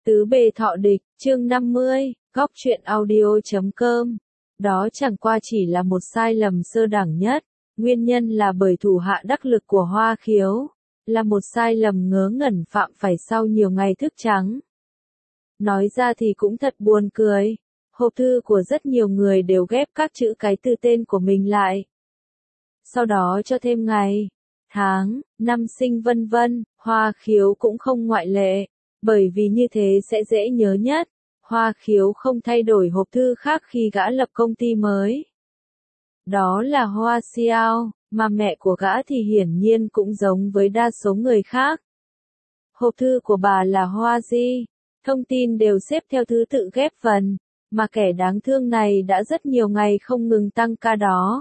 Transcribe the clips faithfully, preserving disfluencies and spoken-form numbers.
Tứ bề thọ địch, chương năm mươi, góc truyện audio chấm com. Đó chẳng qua chỉ là một sai lầm sơ đẳng nhất, nguyên nhân là bởi thủ hạ đắc lực của Hoa Khiếu, là một sai lầm ngớ ngẩn phạm phải sau nhiều ngày thức trắng. Nói ra thì cũng thật buồn cười, hộp thư của rất nhiều người đều ghép các chữ cái từ tên của mình lại. Sau đó cho thêm ngày, tháng, năm sinh vân vân, Hoa Khiếu cũng không ngoại lệ. Bởi vì như thế sẽ dễ nhớ nhất, Hoa Khiếu không thay đổi hộp thư khác khi gã lập công ty mới. Đó là Hoa Xiao, mà mẹ của gã thì hiển nhiên cũng giống với đa số người khác. Hộp thư của bà là Hoa Di, thông tin đều xếp theo thứ tự ghép vần, mà kẻ đáng thương này đã rất nhiều ngày không ngừng tăng ca đó.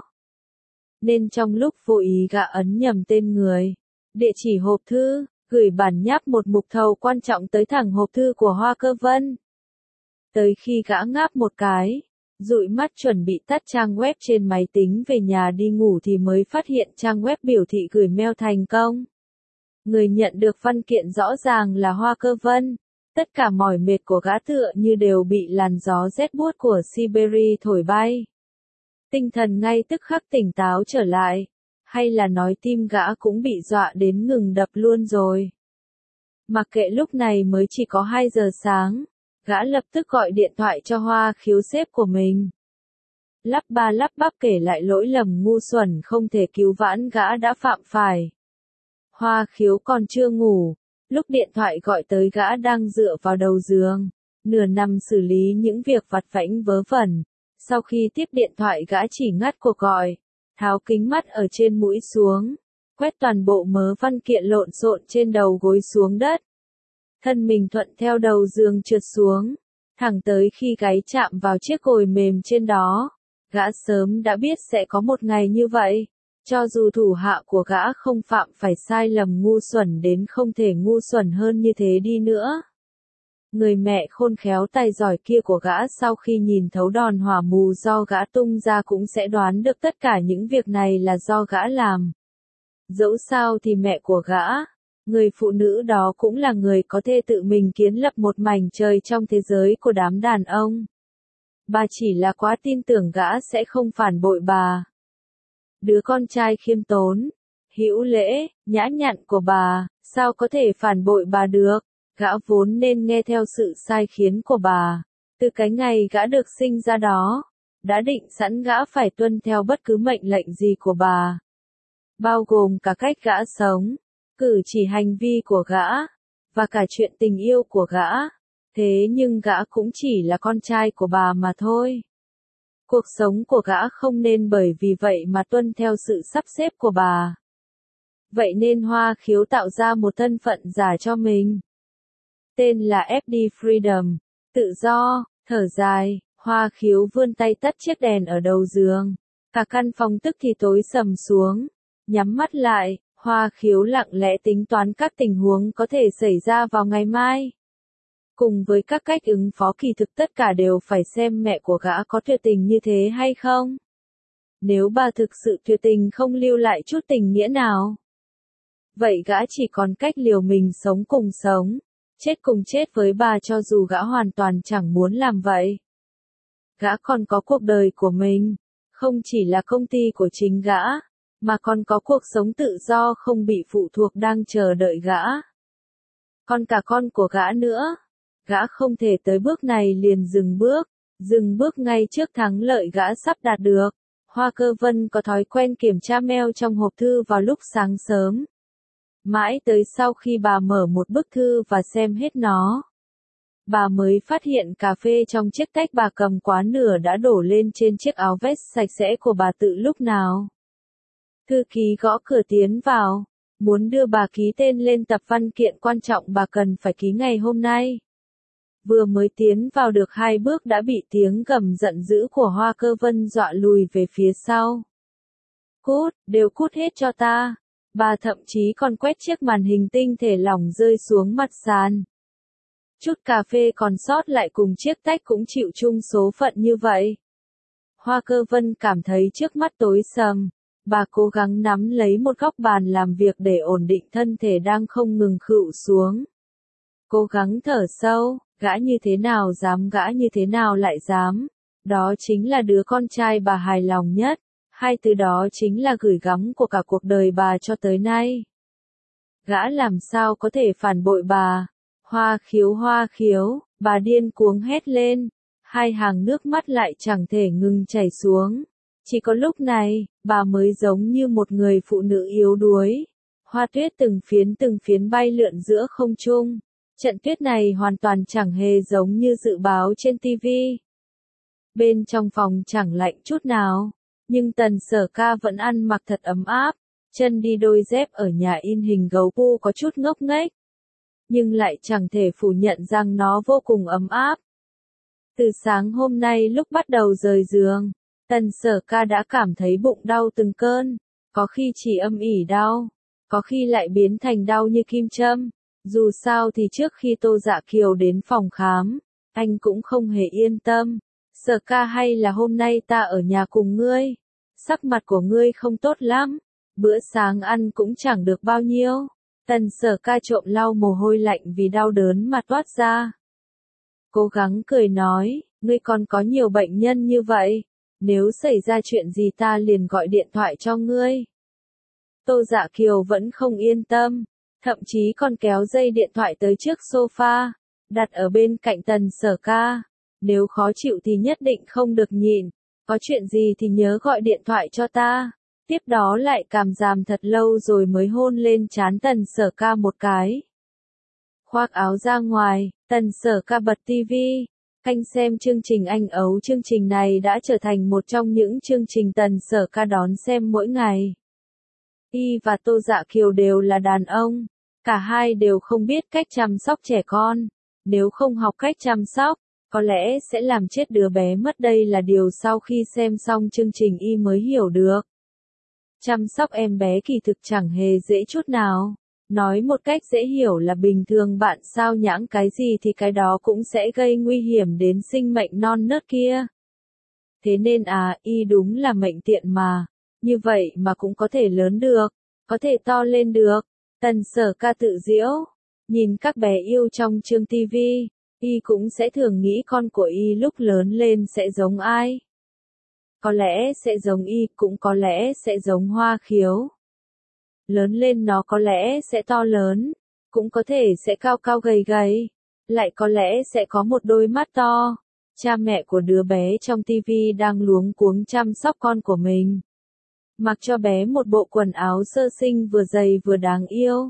Nên trong lúc vô ý gã ấn nhầm tên người, địa chỉ hộp thư, gửi bản nháp một mục thầu quan trọng tới thẳng hộp thư của Hoa Cơ Vân. Tới khi gã ngáp một cái, dụi mắt chuẩn bị tắt trang web trên máy tính về nhà đi ngủ thì mới phát hiện trang web biểu thị gửi mail thành công. Người nhận được văn kiện rõ ràng là Hoa Cơ Vân, tất cả mỏi mệt của gã tựa như đều bị làn gió rét buốt của Siberia thổi bay. Tinh thần ngay tức khắc tỉnh táo trở lại. Hay là nói tim gã cũng bị dọa đến ngừng đập luôn rồi. Mặc kệ lúc này mới chỉ có hai giờ sáng, gã lập tức gọi điện thoại cho Hoa Khiếu sếp của mình. Lắp ba lắp bắp kể lại lỗi lầm ngu xuẩn không thể cứu vãn gã đã phạm phải. Hoa Khiếu còn chưa ngủ, lúc điện thoại gọi tới gã đang dựa vào đầu giường, nửa nằm xử lý những việc vặt vãnh vớ vẩn. Sau khi tiếp điện thoại gã chỉ ngắt cuộc gọi. Tháo kính mắt ở trên mũi xuống, quét toàn bộ mớ văn kiện lộn xộn trên đầu gối xuống đất. Thân mình thuận theo đầu giường trượt xuống, thẳng tới khi gáy chạm vào chiếc gối mềm trên đó. Gã sớm đã biết sẽ có một ngày như vậy, cho dù thủ hạ của gã không phạm phải sai lầm ngu xuẩn đến không thể ngu xuẩn hơn như thế đi nữa. Người mẹ khôn khéo tài giỏi kia của gã sau khi nhìn thấu đòn hỏa mù do gã tung ra cũng sẽ đoán được tất cả những việc này là do gã làm. Dẫu sao thì mẹ của gã, người phụ nữ đó cũng là người có thể tự mình kiến lập một mảnh trời trong thế giới của đám đàn ông. Bà chỉ là quá tin tưởng gã sẽ không phản bội bà. Đứa con trai khiêm tốn, hữu lễ, nhã nhặn của bà, sao có thể phản bội bà được? Gã vốn nên nghe theo sự sai khiến của bà. Từ cái ngày gã được sinh ra đó, đã định sẵn gã phải tuân theo bất cứ mệnh lệnh gì của bà. Bao gồm cả cách gã sống, cử chỉ hành vi của gã, và cả chuyện tình yêu của gã. Thế nhưng gã cũng chỉ là con trai của bà mà thôi. Cuộc sống của gã không nên bởi vì vậy mà tuân theo sự sắp xếp của bà. Vậy nên Hoa Khiếu tạo ra một thân phận giả cho mình. Tên là ép đê Freedom, tự do. Thở dài, Hoa Khiếu vươn tay tắt chiếc đèn ở đầu giường. Cả căn phòng tức thì tối sầm xuống. Nhắm mắt lại, Hoa Khiếu lặng lẽ tính toán các tình huống có thể xảy ra vào ngày mai. Cùng với các cách ứng phó kỳ thực tất cả đều phải xem mẹ của gã có tuyệt tình như thế hay không. Nếu bà thực sự tuyệt tình không lưu lại chút tình nghĩa nào, vậy gã chỉ còn cách liều mình sống cùng sống. Chết cùng chết với bà cho dù gã hoàn toàn chẳng muốn làm vậy. Gã còn có cuộc đời của mình, không chỉ là công ty của chính gã, mà còn có cuộc sống tự do không bị phụ thuộc đang chờ đợi gã. Còn cả con của gã nữa, gã không thể tới bước này liền dừng bước, dừng bước ngay trước thắng lợi gã sắp đạt được. Hoa Cơ Vân có thói quen kiểm tra mail trong hộp thư vào lúc sáng sớm. Mãi tới sau khi bà mở một bức thư và xem hết nó, bà mới phát hiện cà phê trong chiếc tách bà cầm quá nửa đã đổ lên trên chiếc áo vest sạch sẽ của bà tự lúc nào. Thư ký gõ cửa tiến vào, muốn đưa bà ký tên lên tập văn kiện quan trọng bà cần phải ký ngày hôm nay. Vừa mới tiến vào được hai bước đã bị tiếng gầm giận dữ của Hoa Cơ Vân dọa lùi về phía sau. Cút, đều cút hết cho ta. Bà thậm chí còn quét chiếc màn hình tinh thể lỏng rơi xuống mặt sàn. Chút cà phê còn sót lại cùng chiếc tách cũng chịu chung số phận như vậy. Hoa Cơ Vân cảm thấy trước mắt tối sầm. Bà cố gắng nắm lấy một góc bàn làm việc để ổn định thân thể đang không ngừng khựu xuống. Cố gắng thở sâu, Gã như thế nào dám, gã như thế nào lại dám. Đó chính là đứa con trai bà hài lòng nhất. Hai từ đó chính là gửi gắm của cả cuộc đời bà cho tới nay. Gã làm sao có thể phản bội bà? Hoa Khiếu, Hoa Khiếu, bà điên cuống hét lên. Hai hàng nước mắt lại chẳng thể ngừng chảy xuống. Chỉ có lúc này, bà mới giống như một người phụ nữ yếu đuối. Hoa tuyết từng phiến từng phiến bay lượn giữa không trung. Trận tuyết này hoàn toàn chẳng hề giống như dự báo trên ti vi. Bên trong phòng chẳng lạnh chút nào, nhưng Tần Sở Ca vẫn ăn mặc thật ấm áp, chân đi đôi dép ở nhà in hình gấu pu có chút ngốc nghếch, nhưng lại chẳng thể phủ nhận rằng nó vô cùng ấm áp. Từ sáng hôm nay lúc bắt đầu rời giường, Tần Sở Ca đã cảm thấy bụng đau từng cơn, có khi chỉ âm ỉ đau, có khi lại biến thành đau như kim châm. Dù sao thì trước khi Tô Dạ Kiều đến phòng khám, anh cũng không hề yên tâm. Sở Ca, hay là hôm nay ta ở nhà cùng ngươi? Sắc mặt của ngươi không tốt lắm, bữa sáng ăn cũng chẳng được bao nhiêu. Tần Sở Ca trộm lau mồ hôi lạnh vì đau đớn mà toát ra. Cố gắng cười nói, ngươi còn có nhiều bệnh nhân như vậy, nếu xảy ra chuyện gì ta liền gọi điện thoại cho ngươi. Tô Dạ Kiều vẫn không yên tâm, thậm chí còn kéo dây điện thoại tới trước sofa, đặt ở bên cạnh Tần Sở Ca. Nếu khó chịu thì nhất định không được nhịn, có chuyện gì thì nhớ gọi điện thoại cho ta. Tiếp đó lại cảm giảm thật lâu rồi mới hôn lên trán Tần Sở Ca một cái. Khoác áo ra ngoài, Tần Sở Ca bật tivi, canh xem chương trình Anh Ấu. Chương trình này đã trở thành một trong những chương trình Tần Sở Ca đón xem mỗi ngày. Y và Tô Dạ Kiều đều là đàn ông, cả hai đều không biết cách chăm sóc trẻ con. Nếu không học cách chăm sóc, có lẽ sẽ làm chết đứa bé mất. Đây là điều sau khi xem xong chương trình Y mới hiểu được. Chăm sóc em bé kỳ thực chẳng hề dễ chút nào. Nói một cách dễ hiểu là bình thường bạn sao nhãng cái gì thì cái đó cũng sẽ gây nguy hiểm đến sinh mệnh non nớt kia. Thế nên à, Y đúng là mệnh tiện mà. Như vậy mà cũng có thể lớn được, có thể to lên được. Tần Sở Ca tự giễu, nhìn các bé yêu trong chương ti vi, Y cũng sẽ thường nghĩ con của Y lúc lớn lên sẽ giống ai. Có lẽ sẽ giống Y, cũng có lẽ sẽ giống Hoa Khiếu. Lớn lên nó có lẽ sẽ to lớn, cũng có thể sẽ cao cao gầy gầy, lại có lẽ sẽ có một đôi mắt to. Cha mẹ của đứa bé trong ti vi đang luống cuống chăm sóc con của mình. Mặc cho bé một bộ quần áo sơ sinh vừa dày vừa đáng yêu.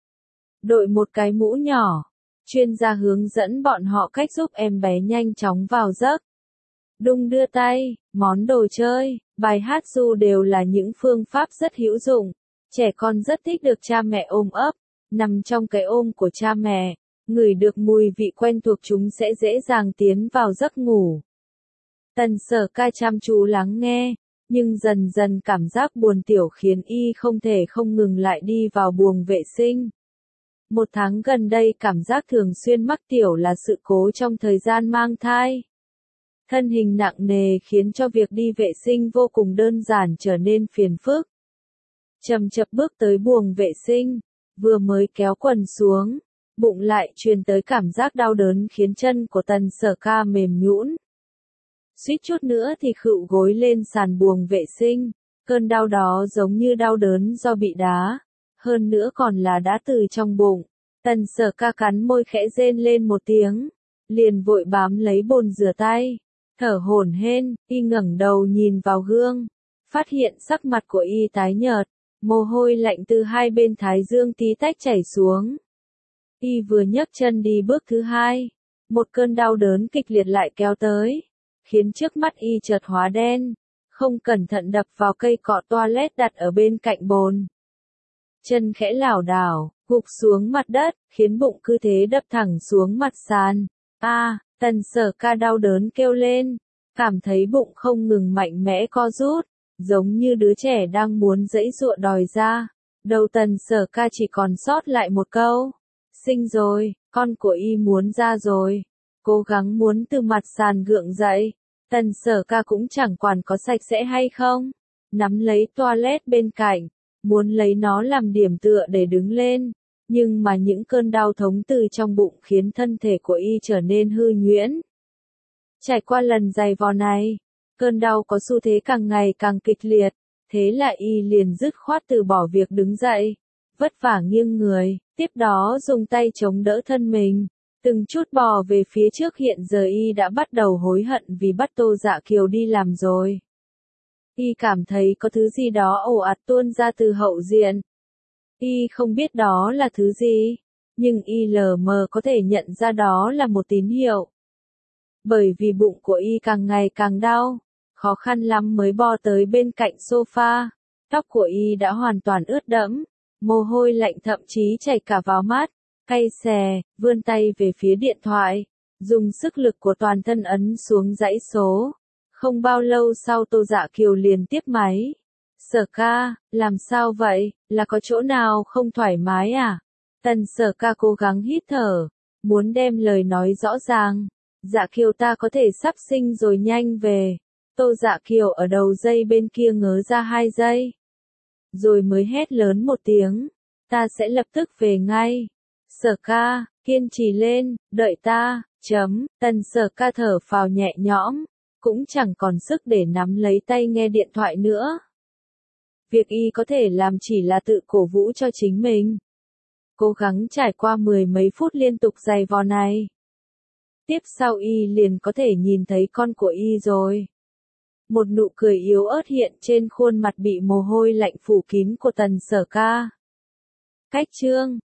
Đội một cái mũ nhỏ, chuyên gia hướng dẫn bọn họ cách giúp em bé nhanh chóng vào giấc. Đung đưa tay, món đồ chơi, bài hát ru đều là những phương pháp rất hữu dụng. Trẻ con rất thích được cha mẹ ôm ấp, nằm trong cái ôm của cha mẹ, ngửi được mùi vị quen thuộc chúng sẽ dễ dàng tiến vào giấc ngủ. Tần Sở Ca chăm chú lắng nghe, nhưng dần dần cảm giác buồn tiểu khiến Y không thể không ngừng lại đi vào buồng vệ sinh. Một tháng gần đây cảm giác thường xuyên mắc tiểu là sự cố trong thời gian mang thai. Thân hình nặng nề khiến cho việc đi vệ sinh vô cùng đơn giản trở nên phiền phức. Chậm chậm bước tới buồng vệ sinh, vừa mới kéo quần xuống, bụng lại truyền tới cảm giác đau đớn khiến chân của Tần Sở Ca mềm nhũn. Suýt chút nữa thì khựu gối lên sàn buồng vệ sinh, cơn đau đó giống như đau đớn do bị đá, hơn nữa còn là đá từ trong bụng. Tần Sở Ca cắn môi khẽ rên lên một tiếng, liền vội bám lấy bồn rửa tay, thở hổn hển. Y ngẩng đầu nhìn vào gương, phát hiện sắc mặt của Y tái nhợt, mồ hôi lạnh từ hai bên thái dương tí tách chảy xuống. Y vừa nhấc chân đi bước thứ hai, một cơn đau đớn kịch liệt lại kéo tới, khiến trước mắt Y chợt hóa đen, không cẩn thận đập vào cây cọ toilet đặt ở bên cạnh bồn. Chân khẽ lảo đảo, gục xuống mặt đất, khiến bụng cứ thế đập thẳng xuống mặt sàn. A, à, Tần Sở Ca đau đớn kêu lên, cảm thấy bụng không ngừng mạnh mẽ co rút, giống như đứa trẻ đang muốn giãy giụa đòi ra. Đầu Tần Sở Ca chỉ còn sót lại một câu, sinh rồi, con của Y muốn ra rồi. Cố gắng muốn từ mặt sàn gượng dậy, Tần Sở Ca cũng chẳng quản có sạch sẽ hay không, nắm lấy toilet bên cạnh, muốn lấy nó làm điểm tựa để đứng lên, Nhưng mà những cơn đau thống từ trong bụng khiến thân thể của y trở nên hư nhuyễn. Trải qua lần giày vò này, cơn đau có xu thế càng ngày càng kịch liệt, thế là y liền dứt khoát từ bỏ việc đứng dậy, vất vả nghiêng người, tiếp đó dùng tay chống đỡ thân mình, từng chút bò về phía trước. Hiện giờ y đã bắt đầu hối hận vì bắt Tô Dạ Kiều đi làm rồi. Y cảm thấy có thứ gì đó ồ ạt tuôn ra từ hậu diện. Y không biết đó là thứ gì, nhưng y lờ mờ có thể nhận ra đó là một tín hiệu. Bởi vì bụng của y càng ngày càng đau, khó khăn lắm mới bò tới bên cạnh sofa, tóc của y đã hoàn toàn ướt đẫm, mồ hôi lạnh thậm chí chảy cả vào mắt, cay xè, vươn tay về phía điện thoại, dùng sức lực của toàn thân ấn xuống dãy số. Không bao lâu sau Tô Dạ Kiều liền tiếp máy. Sở ca, làm sao vậy, là có chỗ nào không thoải mái à? Tần Sở ca cố gắng hít thở, muốn đem lời nói rõ ràng. Dạ Kiều ta có thể sắp sinh rồi, nhanh về. Tô Dạ Kiều ở đầu dây bên kia ngớ ra hai giây. Rồi mới hét lớn một tiếng. Ta sẽ lập tức về ngay. Sở ca, kiên trì lên, đợi ta, chấm. Tần Sở ca thở phào nhẹ nhõm, cũng chẳng còn sức để nắm lấy tay nghe điện thoại nữa. Việc y có thể làm chỉ là tự cổ vũ cho chính mình. Cố gắng trải qua mười mấy phút liên tục giày vò này. Tiếp sau y liền có thể nhìn thấy con của y rồi. Một nụ cười yếu ớt hiện trên khuôn mặt bị mồ hôi lạnh phủ kín của Tần Sở ca. Cách chương